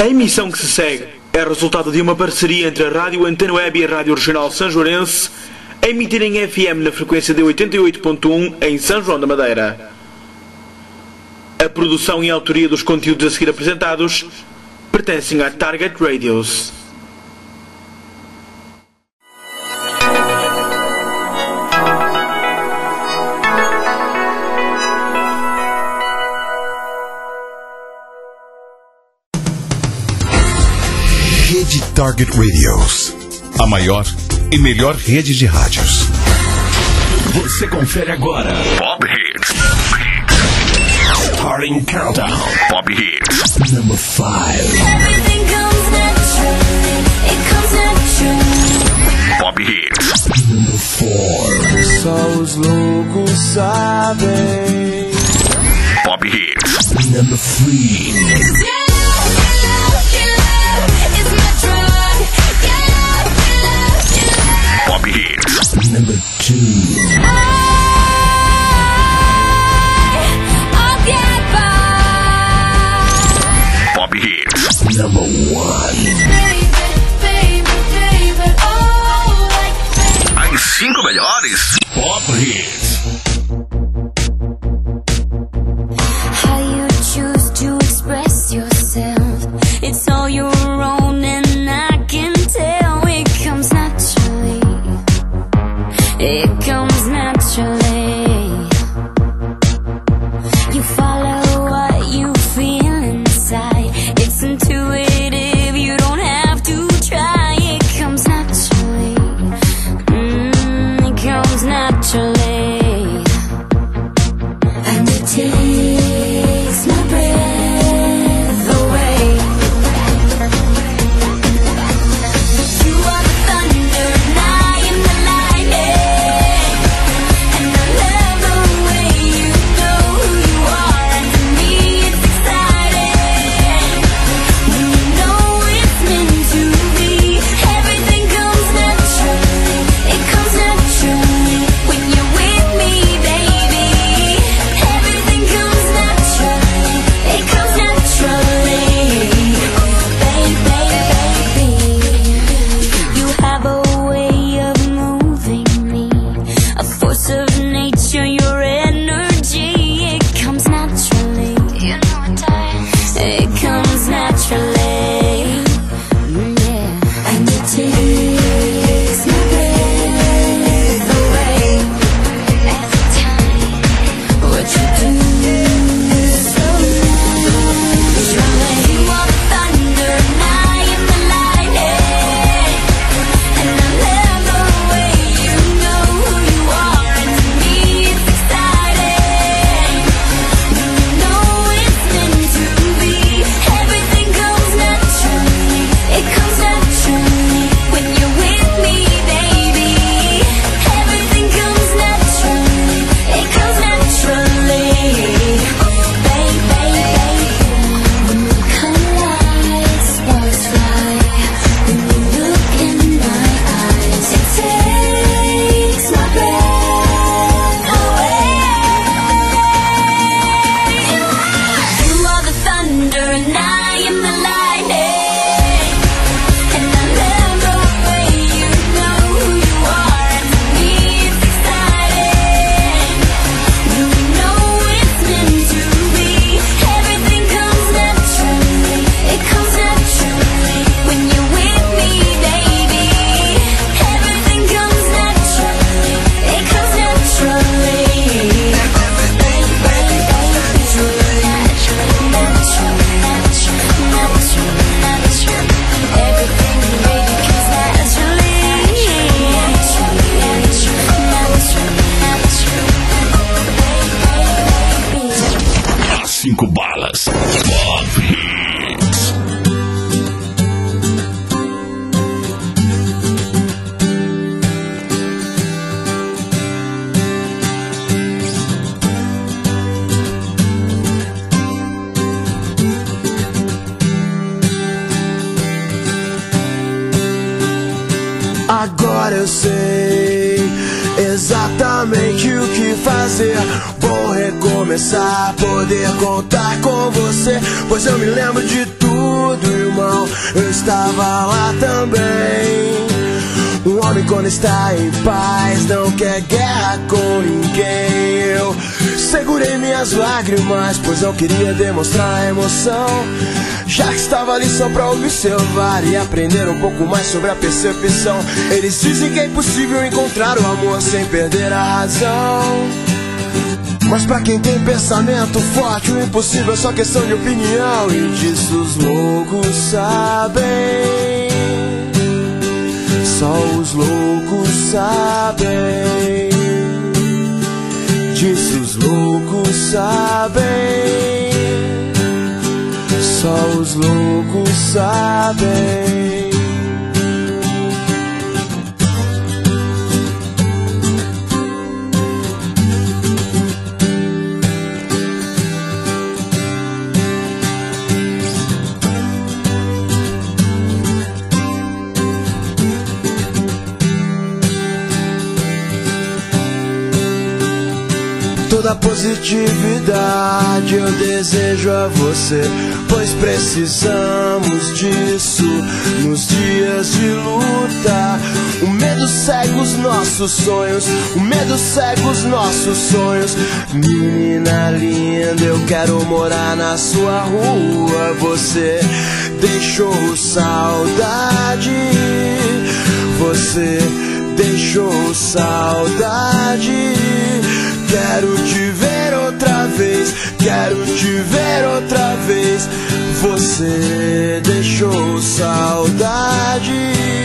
A emissão que se segue é resultado de uma parceria entre a Rádio Antena Web e a Rádio Regional Sanjoarense, a emitir em FM na frequência de 88.1 em São João da Madeira. A produção e a autoria dos conteúdos a seguir apresentados pertencem à Target Radios. Rede Target Radios, a maior e melhor rede de rádios. Você confere agora Pop Hits. Starting Countdown. Pop Hits. Number 5. Everything comes naturally. It comes naturally. Pop Hits. Number 4. Só os loucos sabem. Pop Hits. Number 3. Pop Hits. Number 2. Pop Hits. Number 1. As 5 melhores Pop Hits. How you choose to express yourself, it's all your own, and I can tell it comes naturally. It comes naturally. You follow what you feel inside. It's intuitive, you don't have to try. It comes naturally. It comes naturally. And it takes my breath away. You are the thunder and I am the lightning. And I love the way you know who you are. And to me it's exciting. When you know it's meant to be. Everything comes naturally. It comes naturally. When you're with me, baby. Everything comes naturally. It comes naturally. Baby, you have a way of moving me, a force of nature, your energy. It comes naturally. You know it does. It comes naturally. Yeah. And it takes my breath away. Every time what you do so naturally. You are the thunder and I am the lightning. And I love the way you know who you are. And to me it's exciting. You know it's meant to be. Everything comes naturally. It comes naturally. When you're with me, baby. Everything comes naturally. It comes naturally. Baby, when we collide, sparks fly. When you look in my eyes, it takes my breath away. You are the thunder and I am the lightning. And I love the way you know who you are. And to me it's exciting. You know it's meant to be. Everything comes naturally. It comes naturally. When you're with me, baby. Everything comes naturally. It comes naturally. Everything, baby, comes naturally. As 5 balas Pop Hits. Agora eu sei exatamente o que fazer. Vou recomeçar, poder contar com você. Pois eu me lembro de tudo, irmão, eu estava lá também. Um homem quando está em paz não quer guerra com ninguém. Eu segurei minhas lágrimas, pois não queria demonstrar emoção, já que estava ali só pra observar e aprender um pouco mais sobre a percepção. Eles dizem que é impossível encontrar o amor sem perder a razão, mas pra quem tem pensamento forte, o impossível é só questão de opinião. E disso os loucos sabem, só os loucos sabem. Disso os loucos sabem, só os loucos sabem. Toda positividade eu desejo a você, pois precisamos disso nos dias de luta. O medo cega os nossos sonhos, o medo cega os nossos sonhos. Menina linda, eu quero morar na sua rua. Você deixou saudade, você deixou saudade. Quero te ver outra vez, quero te ver outra vez. Você deixou saudade.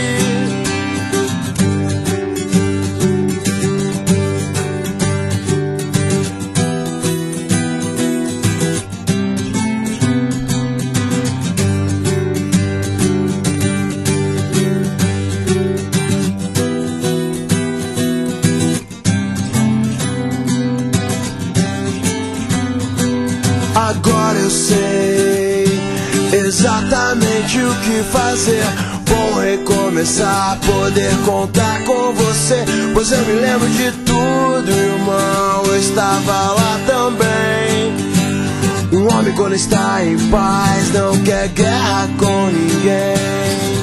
Agora eu sei exatamente o que fazer. Bom recomeçar, poder contar com você. Pois eu me lembro de tudo, irmão, eu estava lá também. Um homem quando está em paz não quer guerra com ninguém.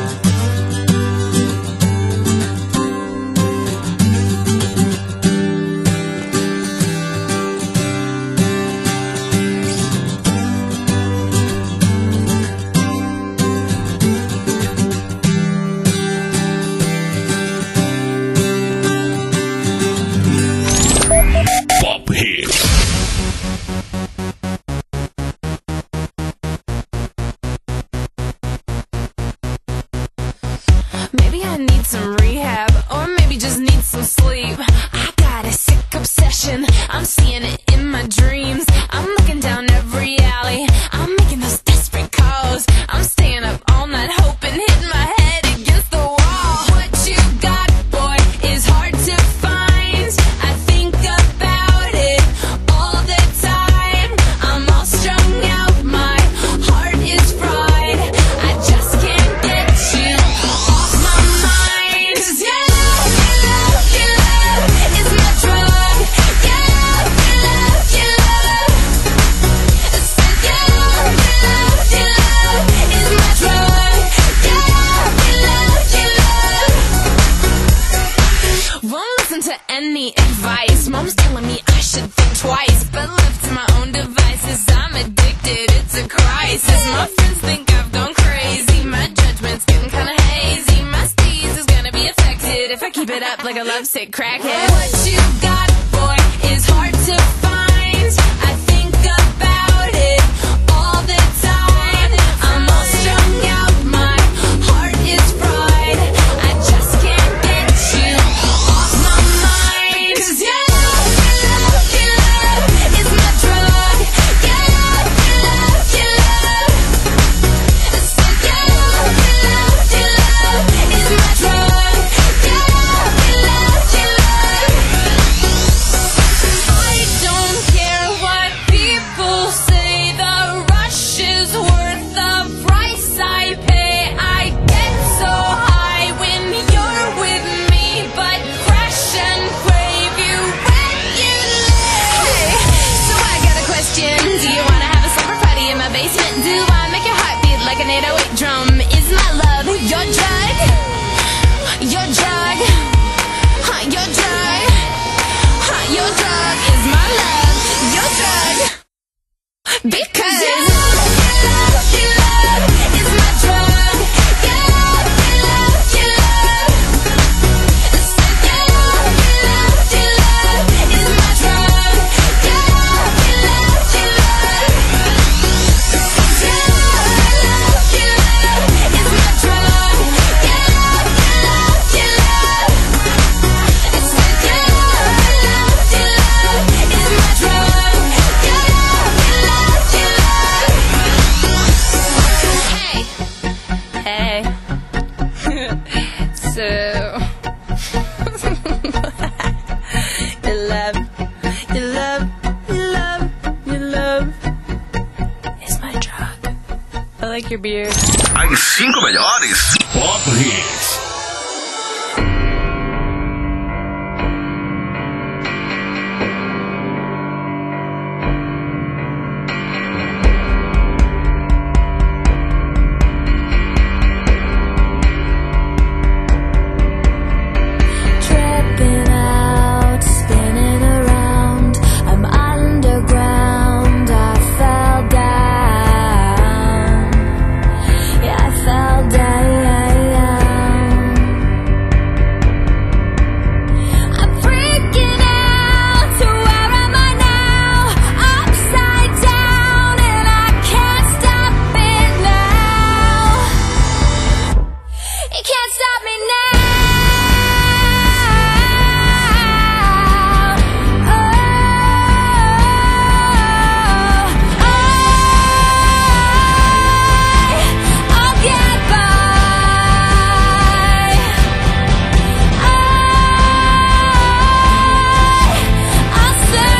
Maybe I need some rehab, or maybe just need some sleep. I got a sick obsession, I'm seeing it in my dreams. I'm looking down every alley, I'm making those desperate calls. I'm staying up all night hoping, hitting my head against the wall. What you got, boy, is hard to find. I think about it all the time. I'm all strung out, my heart is fried. I just can't get you off my mind. 'Cause your love is my drug. Your love is my drug. Won't listen to any advice. Mom's telling me I should think twice, but left to my own devices, I'm addicted, it's a crisis. My friends think I've gone crazy, my judgment's getting kinda hazy. My steez is gonna be affected if I keep it up like a lovesick crackhead. What you got, boy, is hard to find. I think about it all the time. I'm all strung out, my heart is fried. I just can't get you off my mind. 'Cause your love is my drug. Your love is my drug. So your love is my drug. Your love I make your heart beat like an 808 drum. Is my love your drug? Your drug? Your drug? Your drug is my love. Your drug. Because your love is my drug. Your love is my drug. Your love is my drug. Hey. So your love is my drug. I like your beard. As 5 melhores Pop Hits. Tripping out, spinning around. I'm underground. I fell down. Yeah, I fell down. I'm freaking out. So where am I now? Upside down, and I can't stop it now. You can't stop me now. I'll get by. I'll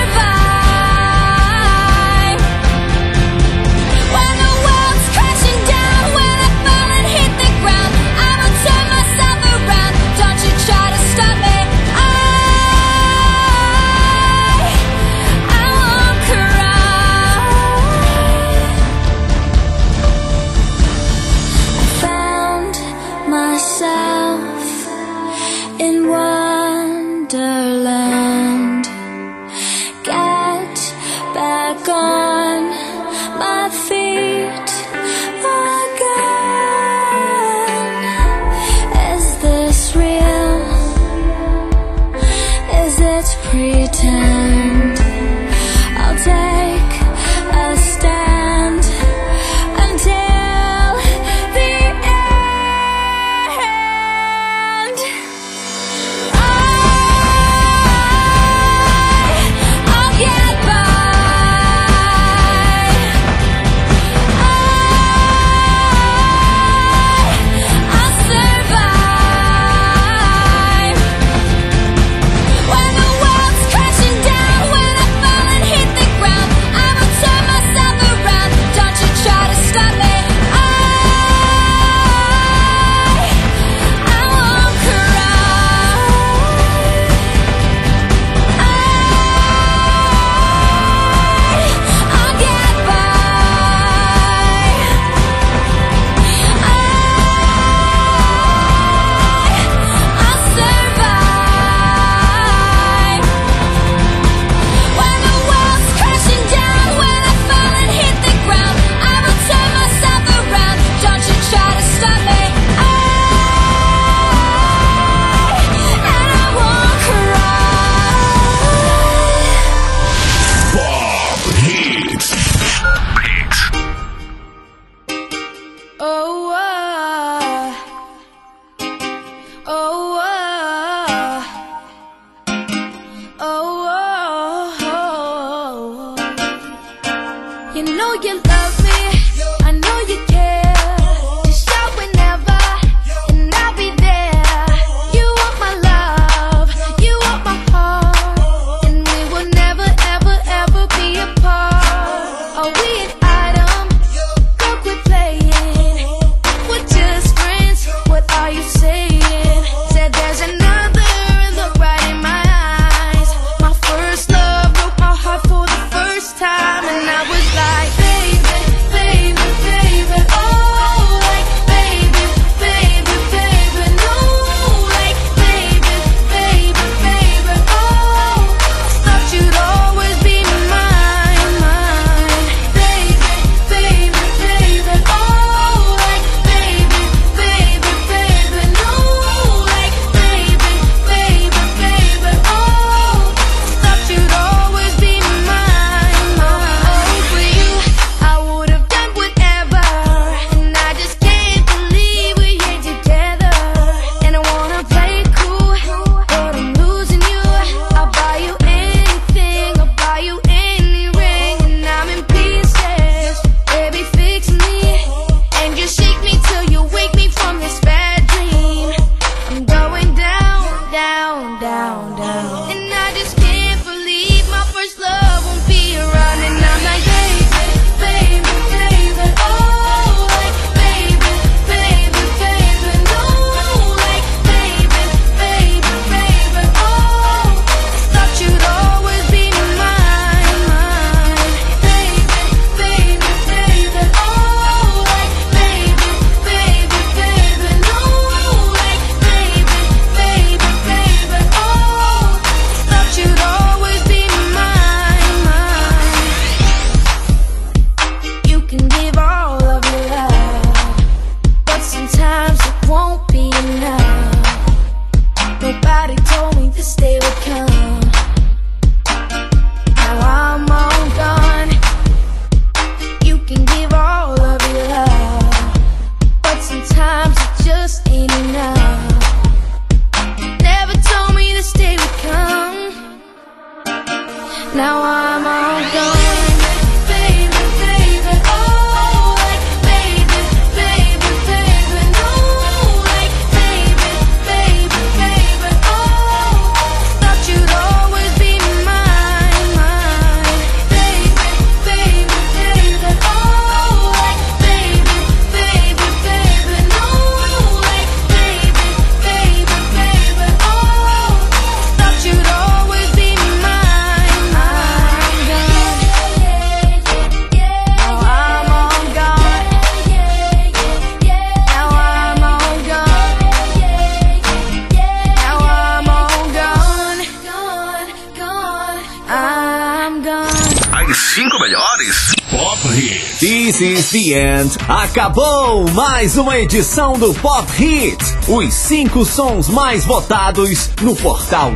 survive. When the world's crashing down, when I fall and hit the ground, I'ma turn myself around. Don't you try to stop me. I won't cry. I found myself in Wonderland. Get back on my feet again. Is this real? Is it pretend? I'll take a stand until the end. I'll get by. I'll survive. When the world's crashing down, when I fall and hit the ground, I'ma turn myself around. Don't you try to stop me. I won't cry. I'll get by. I'll survive. When the world's crashing down, when I fall and hit the ground, I'ma turn myself around. Don't you try to stop me. And I won't cry. Pop Hits. Oh, oh, oh. You know you love me, I know you care. Just shout whenever, and I'll be there. You want my love, you want my heart, and we will never, ever, ever be apart. Are we an item? Go quit playing. This is the end. Acabou mais uma edição do Pop Hits. Os 5 sons mais votados no portal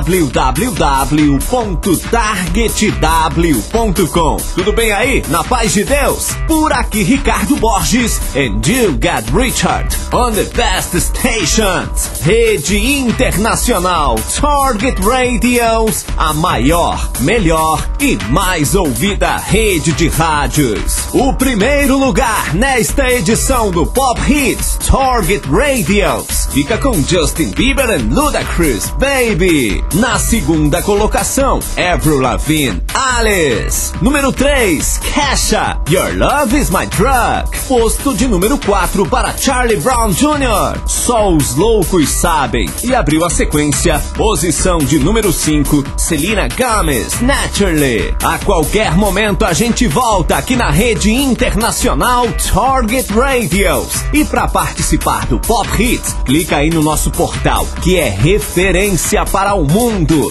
www.targetw.com. Tudo bem aí? Na paz de Deus? Por aqui Ricardo Borges and you get Richard on the best stations. Rede Internacional Target Radios, a maior, melhor e mais ouvida rede de rádios. O primeiro lugar nesta edição do Pop Hits Target Radios fica com Justin Bieber e Ludacris, Baby. Na segunda colocação, Avril Lavigne, Alice. Número 3, Kesha, Your Love Is My Drug. Posto de número 4 para Charlie Brown Jr., Só os Loucos Sabem. E abriu a sequência, posição de número 5, Selena Gomez, Naturally. A qualquer momento a gente volta aqui na Rede Internacional Target Radios. E para participar do Pop Hits, clica aí no nosso portal, que é referência para o mundo,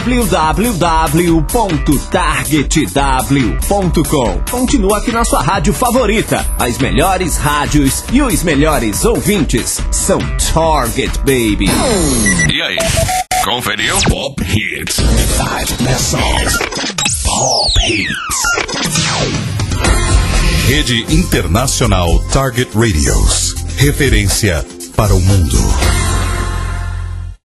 www.targetw.com. Continua aqui na sua rádio favorita. As melhores rádios e os melhores ouvintes são Target, baby. E aí? Conferiu? Pop Hits. 5 best songs. Pop Hits. Rede Internacional Target Radios. Referência para o mundo.